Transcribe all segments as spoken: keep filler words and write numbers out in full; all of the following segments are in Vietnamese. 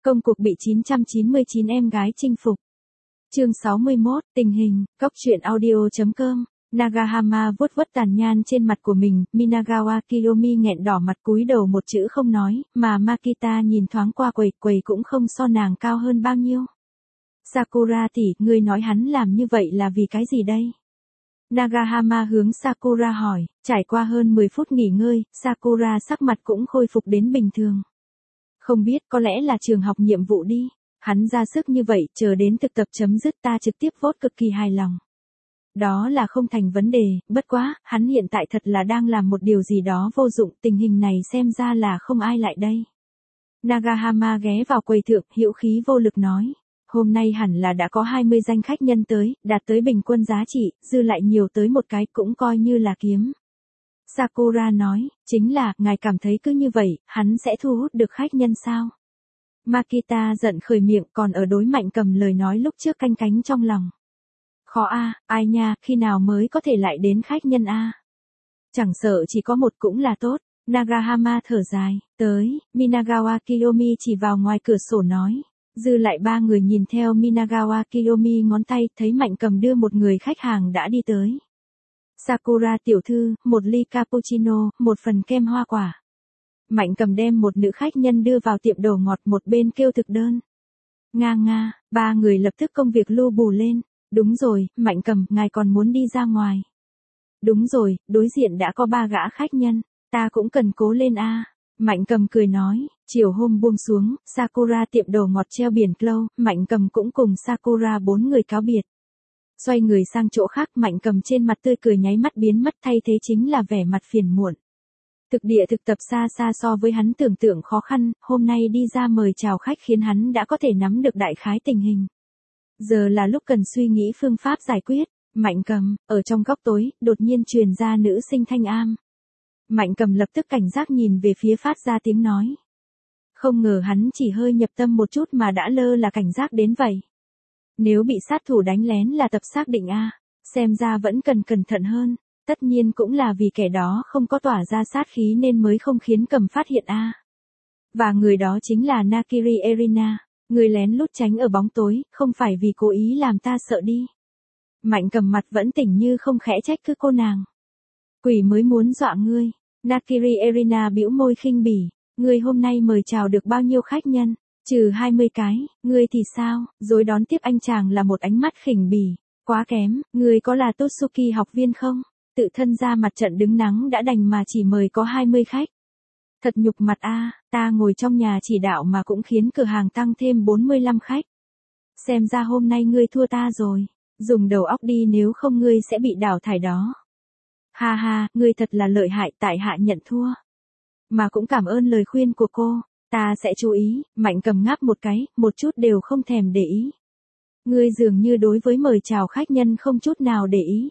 Công cuộc bị chín trăm chín mươi chín em gái chinh phục. Chương sáu mươi mốt, tình hình, cóc truyện audio.com. Nagahama vuốt vuốt tàn nhan trên mặt của mình, Minagawa Kiyomi nghẹn đỏ mặt cúi đầu một chữ không nói, mà Makita nhìn thoáng qua quầy, quầy cũng không so nàng cao hơn bao nhiêu. Sakura tỷ, ngươi nói hắn làm như vậy là vì cái gì đây? Nagahama hướng Sakura hỏi, trải qua hơn mười phút nghỉ ngơi, Sakura sắc mặt cũng khôi phục đến bình thường. Không biết, có lẽ là trường học nhiệm vụ đi. Hắn ra sức như vậy, chờ đến thực tập chấm dứt ta trực tiếp vote cực kỳ hài lòng. Đó là không thành vấn đề, bất quá, hắn hiện tại thật là đang làm một điều gì đó vô dụng, tình hình này xem ra là không ai lại đây. Nagahama ghé vào quầy thượng, hữu khí vô lực nói. Hôm nay hẳn là đã có hai mươi danh khách nhân tới, đạt tới bình quân giá trị, dư lại nhiều tới một cái cũng coi như là kiếm. Sakura nói, chính là, ngài cảm thấy cứ như vậy, hắn sẽ thu hút được khách nhân sao? Makita giận khởi miệng còn ở đối Mạnh Cầm lời nói lúc trước canh cánh trong lòng. Khó a, ai nha, khi nào mới có thể lại đến khách nhân a? Chẳng sợ chỉ có một cũng là tốt. Nagahama thở dài, tới, Minagawa Kiyomi chỉ vào ngoài cửa sổ nói. Dư lại ba người nhìn theo Minagawa Kiyomi ngón tay, thấy Mạnh Cầm đưa một người khách hàng đã đi tới. Sakura tiểu thư, một ly cappuccino, một phần kem hoa quả. Mạnh Cầm đem một nữ khách nhân đưa vào tiệm đồ ngọt, một bên kêu thực đơn. Nga nga, ba người lập tức công việc lu bù lên. Đúng rồi, Mạnh Cầm, ngài còn muốn đi ra ngoài. Đúng rồi, đối diện đã có ba gã khách nhân, ta cũng cần cố lên a. Mạnh Cầm cười nói, chiều hôm buông xuống, Sakura tiệm đồ ngọt treo biển Clow, Mạnh Cầm cũng cùng Sakura bốn người cáo biệt. Xoay người sang chỗ khác, Mạnh Cầm trên mặt tươi cười nháy mắt biến mất, thay thế chính là vẻ mặt phiền muộn. Thực địa thực tập xa xa so với hắn tưởng tượng khó khăn, hôm nay đi ra mời chào khách khiến hắn đã có thể nắm được đại khái tình hình. Giờ là lúc cần suy nghĩ phương pháp giải quyết. Mạnh Cầm, ở trong góc tối, đột nhiên truyền ra nữ sinh thanh am. Mạnh Cầm lập tức cảnh giác nhìn về phía phát ra tiếng nói. Không ngờ hắn chỉ hơi nhập tâm một chút mà đã lơ là cảnh giác đến vậy. Nếu bị sát thủ đánh lén là tập xác định a, xem ra vẫn cần cẩn thận hơn, tất nhiên cũng là vì kẻ đó không có tỏa ra sát khí nên mới không khiến Cầm phát hiện a. Và người đó chính là Nakiri Erina, người lén lút tránh ở bóng tối, không phải vì cố ý làm ta sợ đi. Mạnh Cầm mặt vẫn tỉnh như không khẽ trách cứ cô nàng. Quỷ mới muốn dọa ngươi. Nakiri Erina bĩu môi khinh bỉ, ngươi hôm nay mời chào được bao nhiêu khách nhân? Trừ hai mươi cái, ngươi thì sao? Rồi đón tiếp anh chàng là một ánh mắt khỉnh bỉ, quá kém, ngươi có là Totsuki học viên không? Tự thân ra mặt trận đứng nắng đã đành mà chỉ mời có hai mươi khách. Thật nhục mặt a, ta ngồi trong nhà chỉ đạo mà cũng khiến cửa hàng tăng thêm bốn mươi lăm khách. Xem ra hôm nay ngươi thua ta rồi, dùng đầu óc đi nếu không ngươi sẽ bị đào thải đó. Ha ha, ngươi thật là lợi hại, tại hạ nhận thua. Mà cũng cảm ơn lời khuyên của cô, ta sẽ chú ý. Mạnh Cầm ngáp một cái, một chút đều không thèm để ý. Ngươi dường như đối với mời chào khách nhân không chút nào để ý.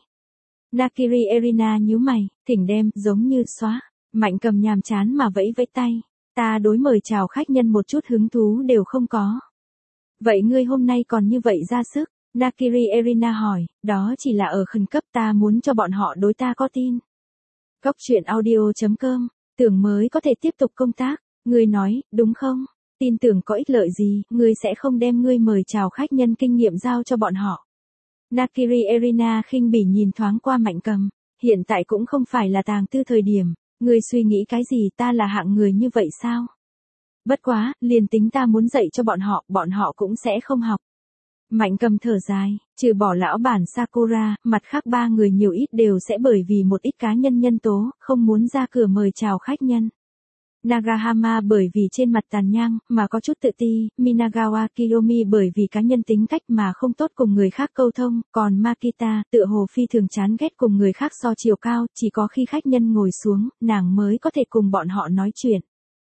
Nakiri Erina nhíu mày, thỉnh đem, giống như xóa. Mạnh Cầm nhàm chán mà vẫy vẫy tay, ta đối mời chào khách nhân một chút hứng thú đều không có. Vậy ngươi hôm nay còn như vậy ra sức? Nakiri Erina hỏi, đó chỉ là ở khẩn cấp, ta muốn cho bọn họ đối ta có tin. Cóc truyện audio.com, tưởng mới có thể tiếp tục công tác, ngươi nói, đúng không? Tin tưởng có ích lợi gì, ngươi sẽ không đem ngươi mời chào khách nhân kinh nghiệm giao cho bọn họ. Nakiri Erina khinh bỉ nhìn thoáng qua Mạnh Cầm, hiện tại cũng không phải là tàng tư thời điểm, ngươi suy nghĩ cái gì, ta là hạng người như vậy sao? Bất quá, liền tính ta muốn dạy cho bọn họ, bọn họ cũng sẽ không học. Mạnh Cầm thở dài, trừ bỏ lão bản Sakura, mặt khác ba người nhiều ít đều sẽ bởi vì một ít cá nhân nhân tố, không muốn ra cửa mời chào khách nhân. Nagahama bởi vì trên mặt tàn nhang, mà có chút tự ti, Minagawa Kiyomi bởi vì cá nhân tính cách mà không tốt cùng người khác câu thông, còn Makita, tựa hồ phi thường chán ghét cùng người khác so chiều cao, chỉ có khi khách nhân ngồi xuống, nàng mới có thể cùng bọn họ nói chuyện.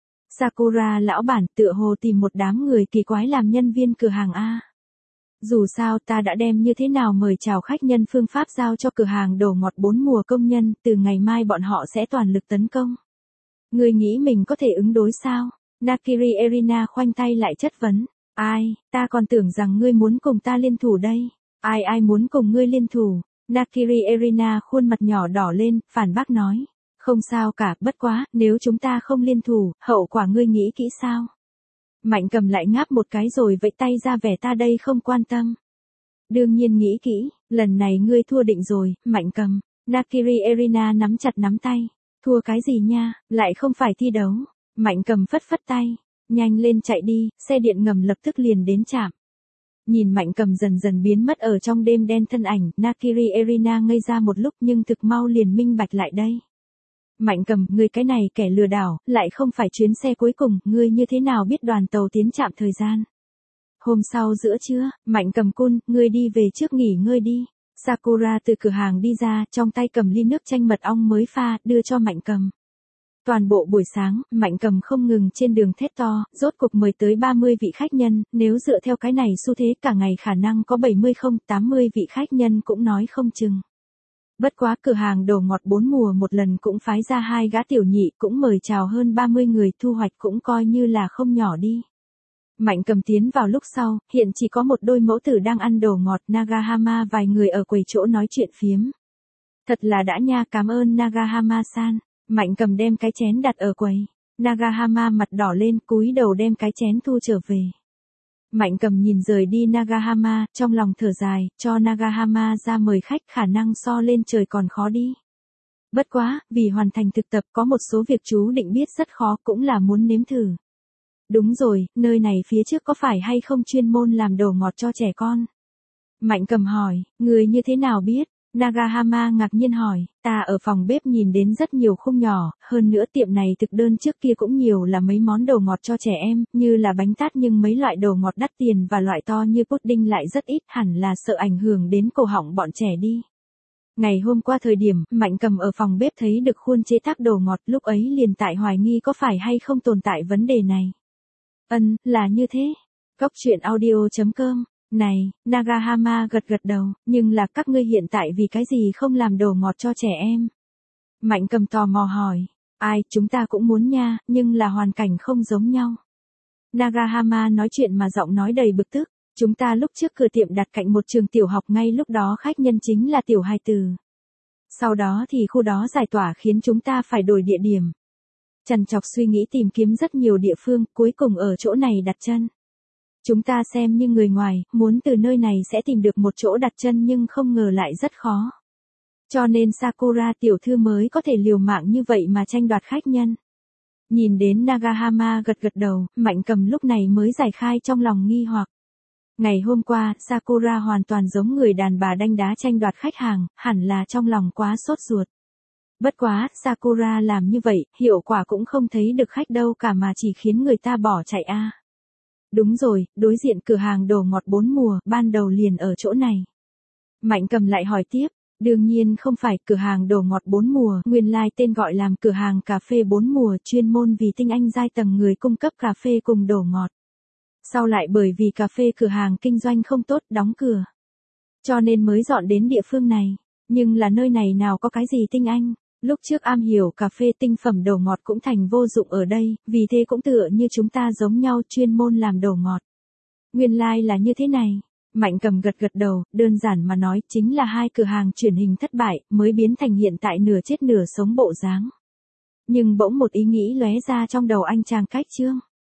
Sakura lão bản tựa hồ tìm một đám người kỳ quái làm nhân viên cửa hàng A. Dù sao ta đã đem như thế nào mời chào khách nhân phương pháp giao cho cửa hàng đồ ngọt bốn mùa công nhân, từ ngày mai bọn họ sẽ toàn lực tấn công. Ngươi nghĩ mình có thể ứng đối sao? Nakiri Erina khoanh tay lại chất vấn. Ai, ta còn tưởng rằng ngươi muốn cùng ta liên thủ đây. Ai ai muốn cùng ngươi liên thủ? Nakiri Erina khuôn mặt nhỏ đỏ lên, phản bác nói. Không sao cả, bất quá, nếu chúng ta không liên thủ, hậu quả ngươi nghĩ kỹ sao? Mạnh Cầm lại ngáp một cái rồi vẫy tay ra vẻ ta đây không quan tâm. Đương nhiên nghĩ kỹ, lần này ngươi thua định rồi, Mạnh Cầm. Nakiri Erina nắm chặt nắm tay. Thua cái gì nha, lại không phải thi đấu. Mạnh Cầm phất phất tay. Nhanh lên chạy đi, xe điện ngầm lập tức liền đến trạm. Nhìn Mạnh Cầm dần dần biến mất ở trong đêm đen thân ảnh, Nakiri Erina ngây ra một lúc nhưng thực mau liền minh bạch lại đây. Mạnh Cầm, ngươi cái này kẻ lừa đảo, lại không phải chuyến xe cuối cùng, ngươi như thế nào biết đoàn tàu tiến trạm thời gian? Hôm sau giữa trưa, Mạnh Cầm cun, ngươi đi về trước nghỉ ngơi đi. Sakura từ cửa hàng đi ra, trong tay cầm ly nước chanh mật ong mới pha, đưa cho Mạnh Cầm. Toàn bộ buổi sáng, Mạnh Cầm không ngừng trên đường thét to, rốt cục mời tới ba mươi vị khách nhân, nếu dựa theo cái này xu thế cả ngày khả năng có bảy mươi không tám mươi vị khách nhân cũng nói không chừng. Bất quá cửa hàng đồ ngọt bốn mùa một lần cũng phái ra hai gã tiểu nhị cũng mời chào hơn ba mươi người, thu hoạch cũng coi như là không nhỏ đi. Mạnh Cầm tiến vào lúc sau, hiện chỉ có một đôi mẫu tử đang ăn đồ ngọt, Nagahama vài người ở quầy chỗ nói chuyện phiếm. Thật là đã nha, cảm ơn Nagahama-san. Mạnh Cầm đem cái chén đặt ở quầy. Nagahama mặt đỏ lên, cúi đầu đem cái chén thu trở về. Mạnh Cầm nhìn rời đi Nagahama, trong lòng thở dài, cho Nagahama ra mời khách khả năng so lên trời còn khó đi. Bất quá, vì hoàn thành thực tập có một số việc chú định biết rất khó cũng là muốn nếm thử. Đúng rồi, nơi này phía trước có phải hay không chuyên môn làm đồ ngọt cho trẻ con? Mạnh Cầm hỏi, người như thế nào biết? Nagahama ngạc nhiên hỏi, ta ở phòng bếp nhìn đến rất nhiều khung nhỏ, hơn nữa tiệm này thực đơn trước kia cũng nhiều là mấy món đồ ngọt cho trẻ em, như là bánh tát nhưng mấy loại đồ ngọt đắt tiền và loại to như pudding lại rất ít, hẳn là sợ ảnh hưởng đến cổ họng bọn trẻ đi. Ngày hôm qua thời điểm, Mạnh Cầm ở phòng bếp thấy được khuôn chế tác đồ ngọt, lúc ấy liền tại hoài nghi có phải hay không tồn tại vấn đề này. Ân, là như thế. Cóc truyện audio chấm com. Này, Nagahama gật gật đầu, nhưng là các ngươi hiện tại vì cái gì không làm đồ ngọt cho trẻ em? Mạnh Cầm tò mò hỏi, ai, chúng ta cũng muốn nha, nhưng là hoàn cảnh không giống nhau. Nagahama nói chuyện mà giọng nói đầy bực tức, chúng ta lúc trước cửa tiệm đặt cạnh một trường tiểu học, ngay lúc đó khách nhân chính là tiểu hài tử. Sau đó thì khu đó giải tỏa khiến chúng ta phải đổi địa điểm. Trằn trọc suy nghĩ tìm kiếm rất nhiều địa phương, cuối cùng ở chỗ này đặt chân. Chúng ta xem như người ngoài, muốn từ nơi này sẽ tìm được một chỗ đặt chân nhưng không ngờ lại rất khó. Cho nên Sakura tiểu thư mới có thể liều mạng như vậy mà tranh đoạt khách nhân. Nhìn đến Nagahama gật gật đầu, Mạnh Cầm lúc này mới giải khai trong lòng nghi hoặc. Ngày hôm qua, Sakura hoàn toàn giống người đàn bà đanh đá tranh đoạt khách hàng, hẳn là trong lòng quá sốt ruột. Bất quá, Sakura làm như vậy, hiệu quả cũng không thấy được khách đâu cả mà chỉ khiến người ta bỏ chạy a. À. Đúng rồi, đối diện cửa hàng đồ ngọt bốn mùa, ban đầu liền ở chỗ này. Mạnh Cầm lại hỏi tiếp, đương nhiên không phải cửa hàng đồ ngọt bốn mùa, nguyên lai tên gọi làm cửa hàng cà phê bốn mùa, chuyên môn vì tinh anh giai tầng người cung cấp cà phê cùng đồ ngọt. Sau lại bởi vì cà phê cửa hàng kinh doanh không tốt, đóng cửa. Cho nên mới dọn đến địa phương này, nhưng là nơi này nào có cái gì tinh anh. Lúc trước am hiểu cà phê tinh phẩm đồ ngọt cũng thành vô dụng ở đây, vì thế cũng tựa như chúng ta giống nhau chuyên môn làm đồ ngọt. Nguyên lai like là như thế này. Mạnh Cầm gật gật đầu, đơn giản mà nói chính là hai cửa hàng truyền hình thất bại mới biến thành hiện tại nửa chết nửa sống bộ dáng. Nhưng bỗng một ý nghĩ lóe ra trong đầu anh chàng cách chương.